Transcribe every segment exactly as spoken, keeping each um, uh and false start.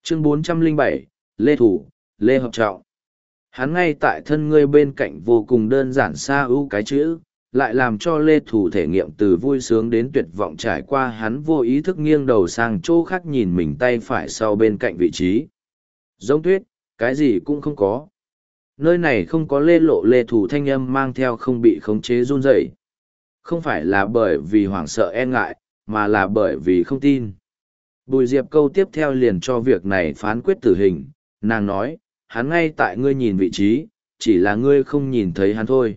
Chương bốn trăm lẻ bảy, Lê Thủ, Lê Hợp Trọng. Hắn ngay tại thân ngươi bên cạnh vô cùng đơn giản xa ưu cái chữ, lại làm cho Lê Thủ thể nghiệm từ vui sướng đến tuyệt vọng trải qua hắn vô ý thức nghiêng đầu sang chỗ khác nhìn mình tay phải sau bên cạnh vị trí. Giống tuyết, cái gì cũng không có. Nơi này không có Lê Lộ. Lê Thủ thanh âm mang theo không bị khống chế run rẩy. Không phải là bởi vì hoảng sợ e ngại, mà là bởi vì không tin. Bùi Diệp câu tiếp theo liền cho việc này phán quyết tử hình, nàng nói, hắn ngay tại ngươi nhìn vị trí, chỉ là ngươi không nhìn thấy hắn thôi.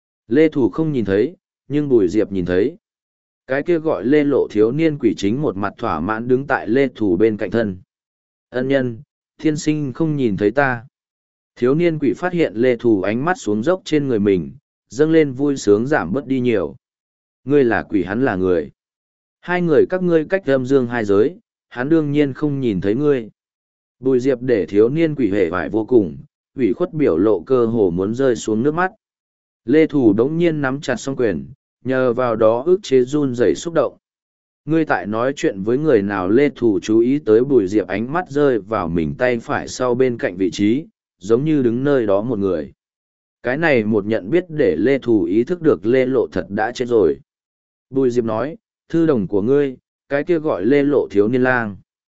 Lê Thủ không nhìn thấy, nhưng Bùi Diệp nhìn thấy. Cái kia gọi Lê Lộ thiếu niên quỷ chính một mặt thỏa mãn đứng tại Lê Thủ bên cạnh thân. Ân nhân, thiên sinh không nhìn thấy ta. Thiếu niên quỷ phát hiện Lê Thủ ánh mắt xuống dốc trên người mình, dâng lên vui sướng giảm bớt đi nhiều. Ngươi là quỷ, hắn là người. Hai người các ngươi cách âm dương hai giới, hắn đương nhiên không nhìn thấy ngươi. Bùi Diệp để thiếu niên quỷ hề vải vô cùng, ủy khuất biểu lộ cơ hồ muốn rơi xuống nước mắt. Lê Thủ đống nhiên nắm chặt song quyền, nhờ vào đó ức chế run rẩy xúc động. Ngươi tại nói chuyện với người nào? Lê Thủ chú ý tới Bùi Diệp ánh mắt rơi vào mình tay phải sau bên cạnh vị trí, giống như đứng nơi đó một người. Cái này một nhận biết để Lê Thủ ý thức được Lê Lộ thật đã chết rồi. Bùi Diệp nói, thư đồng của ngươi, cái kia gọi Lê Lộ thiếu niên lang.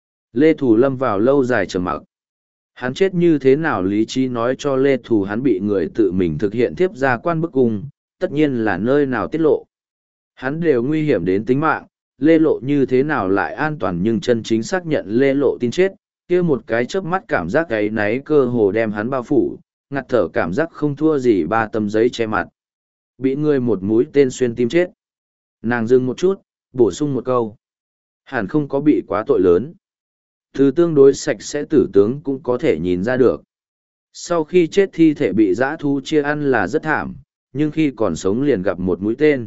Lê Thủ lâm vào lâu dài trầm mặc. Hắn chết như thế nào? Lý trí nói cho Lê Thủ hắn bị người tự mình thực hiện tiếp ra quan bức cung, tất nhiên là nơi nào tiết lộ. Hắn đều nguy hiểm đến tính mạng, Lê Lộ như thế nào lại an toàn? Nhưng chân chính xác nhận Lê Lộ tin chết, kia một cái chớp mắt cảm giác ấy náy cơ hồ đem hắn bao phủ, ngặt thở cảm giác không thua gì ba tấm giấy che mặt. Bị người một mũi tên xuyên tim chết. Nàng dừng một chút, bổ sung một câu. Hẳn không có bị quá tội lớn. Từ tương đối sạch sẽ tử tướng cũng có thể nhìn ra được. Sau khi chết thi thể bị dã thú chia ăn là rất thảm, nhưng khi còn sống liền gặp một mũi tên.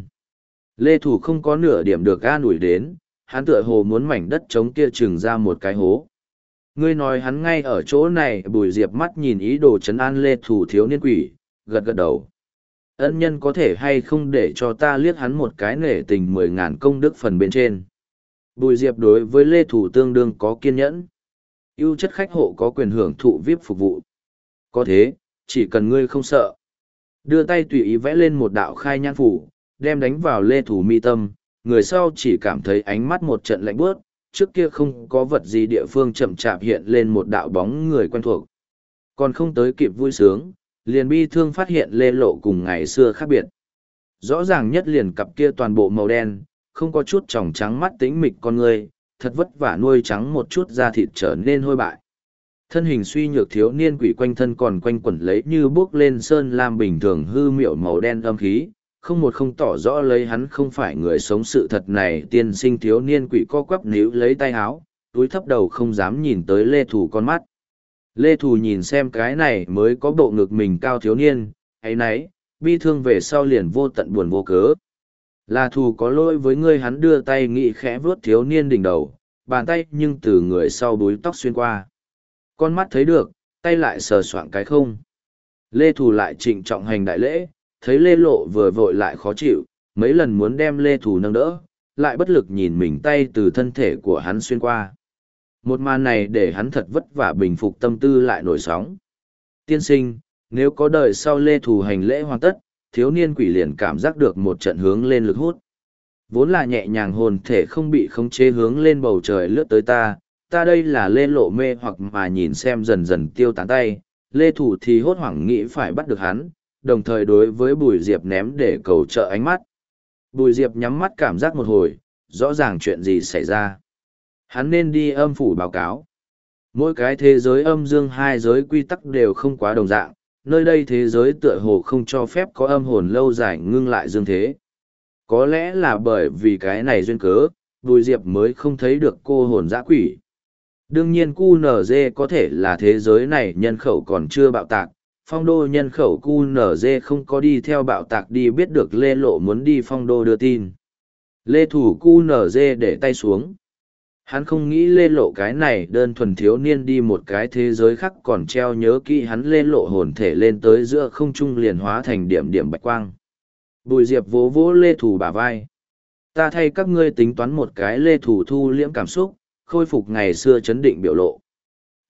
Lê Thủ không có nửa điểm được an ủi đến, hắn tựa hồ muốn mảnh đất trống kia trừng ra một cái hố. Ngươi nói hắn ngay ở chỗ này. Bùi Diệp mắt nhìn ý đồ trấn an Lê Thủ thiếu niên quỷ, gật gật đầu. Ân nhân có thể hay không để cho ta liếc hắn một cái nể tình mười ngàn công đức phần bên trên. Bùi Diệp đối với Lê Thủ tương đương có kiên nhẫn. Ưu chất khách hộ có quyền hưởng thụ vi ai pi phục vụ. Có thế, chỉ cần ngươi không sợ. Đưa tay tùy ý vẽ lên một đạo khai nhan phủ, đem đánh vào Lê Thủ mi tâm, người sau chỉ cảm thấy ánh mắt một trận lạnh bớt, trước kia không có vật gì địa phương chậm chạp hiện lên một đạo bóng người quen thuộc. Còn không tới kịp vui sướng, liền bi thương phát hiện Lê Lộ cùng ngày xưa khác biệt. Rõ ràng nhất liền cặp kia toàn bộ màu đen, không có chút tròng trắng mắt tĩnh mịch con người, thật vất vả nuôi trắng một chút da thịt trở nên hôi bại. Thân hình suy nhược thiếu niên quỷ quanh thân còn quanh quẩn lấy như bước lên sơn lam bình thường hư miệu màu đen âm khí, không một không tỏ rõ lấy hắn không phải người sống. Sự thật này tiên sinh thiếu niên quỷ co quắp níu lấy tay áo, túi thấp đầu không dám nhìn tới Lê Thủ con mắt. Lê Thủ nhìn xem cái này mới có bộ ngực mình cao thiếu niên, ấy nấy, bi thương về sau liền vô tận buồn vô cớ. Là Thủ có lỗi với ngươi. Hắn đưa tay nghị khẽ vuốt thiếu niên đỉnh đầu, bàn tay nhưng từ người sau búi tóc xuyên qua. Con mắt thấy được, tay lại sờ soạng cái không. Lê Thủ lại trịnh trọng hành đại lễ, thấy Lê Lộ vừa vội lại khó chịu, mấy lần muốn đem Lê Thủ nâng đỡ, lại bất lực nhìn mình tay từ thân thể của hắn xuyên qua. Một màn này để hắn thật vất vả bình phục tâm tư lại nổi sóng. Tiên sinh, nếu có đời sau. Lê Thủ hành lễ hoàn tất, thiếu niên quỷ liền cảm giác được một trận hướng lên lực hút. Vốn là nhẹ nhàng hồn thể không bị khống chế hướng lên bầu trời lướt tới ta, ta đây là Lê Lộ mê hoặc mà nhìn xem dần dần tiêu tán tay, Lê Thủ thì hốt hoảng nghĩ phải bắt được hắn, đồng thời đối với Bùi Diệp ném để cầu trợ ánh mắt. Bùi Diệp nhắm mắt cảm giác một hồi, rõ ràng chuyện gì xảy ra. Hắn nên đi âm phủ báo cáo. Mỗi cái thế giới âm dương hai giới quy tắc đều không quá đồng dạng, nơi đây thế giới tựa hồ không cho phép có âm hồn lâu dài ngưng lại dương thế. Có lẽ là bởi vì cái này duyên cớ, Bùi Diệp mới không thấy được cô hồn dã quỷ. Đương nhiên quy en giê có thể là thế giới này nhân khẩu còn chưa bạo tạc, phong đô nhân khẩu quy en giê không có đi theo bạo tạc đi biết được Lê Lộ muốn đi phong đô đưa tin. Lê Thủ quy en giê để tay xuống. Hắn không nghĩ Lê Lộ cái này đơn thuần thiếu niên đi một cái thế giới khác còn treo nhớ kỹ hắn. Lê Lộ hồn thể lên tới giữa không trung liền hóa thành điểm điểm bạch quang. Bùi Diệp vỗ vỗ Lê Thủ bả vai. Ta thay các ngươi tính toán một cái. Lê Thủ thu liễm cảm xúc, khôi phục ngày xưa chấn định biểu lộ.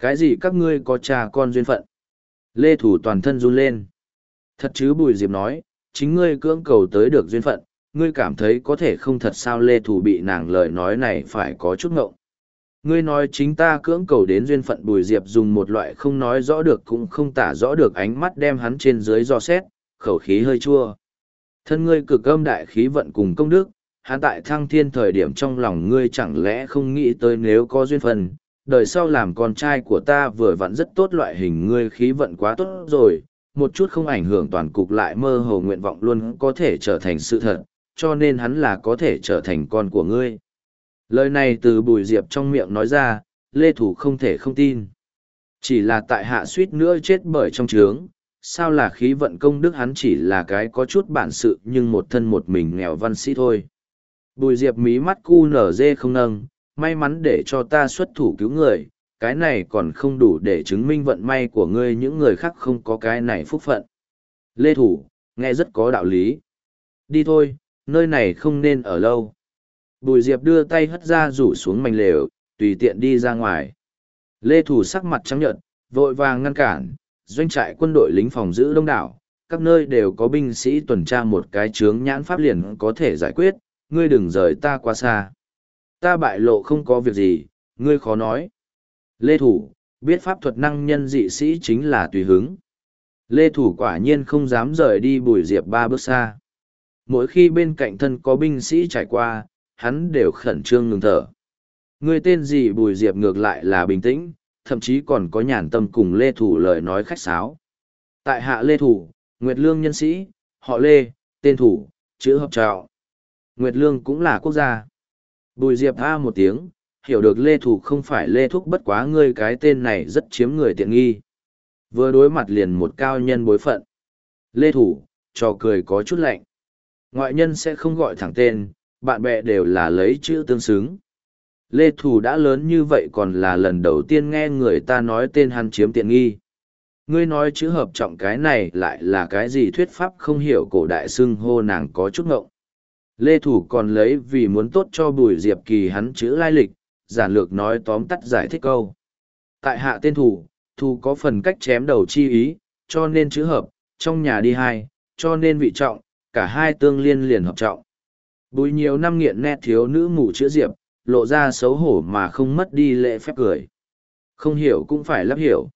Cái gì các ngươi có cha con duyên phận? Lê Thủ toàn thân run lên. Thật chứ Bùi Diệp nói, chính ngươi cưỡng cầu tới được duyên phận, ngươi cảm thấy có thể không thật sao? Lê Thủ bị nàng lời nói này phải có chút ngộng. Ngươi nói chính ta cưỡng cầu đến duyên phận. Bùi Diệp dùng một loại không nói rõ được cũng không tả rõ được ánh mắt đem hắn trên dưới dò xét, khẩu khí hơi chua. Thân ngươi cực âm đại khí vận cùng công đức, hắn tại thăng thiên thời điểm trong lòng ngươi chẳng lẽ không nghĩ tới nếu có duyên phận, đời sau làm con trai của ta vừa vặn rất tốt. Loại hình ngươi khí vận quá tốt rồi, một chút không ảnh hưởng toàn cục lại mơ hồ nguyện vọng luôn có thể trở thành sự thật, cho nên hắn là có thể trở thành con của ngươi. Lời này từ Bùi Diệp trong miệng nói ra, Lê Thủ không thể không tin. Chỉ là tại hạ suýt nữa chết bởi trong trướng, sao là khí vận công đức, hắn chỉ là cái có chút bản sự nhưng một thân một mình nghèo văn sĩ thôi. Bùi Diệp mí mắt cu nở dê không nâng, may mắn để cho ta xuất thủ cứu người, cái này còn không đủ để chứng minh vận may của ngươi, những người khác không có cái này phúc phận. Lê Thủ, nghe rất có đạo lý. Đi thôi, nơi này không nên ở lâu. Bùi Diệp đưa tay hất ra rủ xuống mảnh lều, tùy tiện đi ra ngoài. Lê Thủ sắc mặt trắng nhợt, vội vàng ngăn cản, doanh trại quân đội lính phòng giữ đông đảo, các nơi đều có binh sĩ tuần tra, một cái chướng nhãn pháp liền có thể giải quyết, ngươi đừng rời ta quá xa. Ta bại lộ không có việc gì, ngươi khó nói. Lê Thủ, biết pháp thuật năng nhân dị sĩ chính là tùy hứng. Lê Thủ quả nhiên không dám rời đi Bùi Diệp ba bước xa. Mỗi khi bên cạnh thân có binh sĩ trải qua, hắn đều khẩn trương ngừng thở. Người tên gì? Bùi Diệp ngược lại là bình tĩnh, thậm chí còn có nhàn tâm cùng Lê Thủ lời nói khách sáo. Tại hạ Lê Thủ, Nguyệt Lương nhân sĩ, họ Lê, tên Thủ, chữ hợp trạo. Nguyệt Lương cũng là quốc gia. Bùi Diệp a một tiếng, hiểu được Lê Thủ không phải Lê Thúc, bất quá ngươi cái tên này rất chiếm người tiện nghi. Vừa đối mặt liền một cao nhân bối phận. Lê Thủ, trò cười có chút lạnh. Ngoại nhân sẽ không gọi thẳng tên, bạn bè đều là lấy chữ tương xứng. Lê Thủ đã lớn như vậy còn là lần đầu tiên nghe người ta nói tên hắn chiếm tiện nghi. Ngươi nói chữ hợp trọng cái này lại là cái gì thuyết pháp không hiểu, cổ đại xưng hô nàng có chút ngộng. Lê Thủ còn lấy vì muốn tốt cho Bùi Diệp Kỳ hắn chữ lai lịch, giản lược nói tóm tắt giải thích câu. Tại hạ tên Thủ, Thủ có phần cách chém đầu chi ý, cho nên chữ hợp, trong nhà đi hai, cho nên vị trọng, cả hai tương liên liền hợp trọng. Bùi nhiều năm nghiện nét thiếu nữ mù chữ Diệp, lộ ra xấu hổ mà không mất đi lễ phép cười. Không hiểu cũng phải lắp hiểu.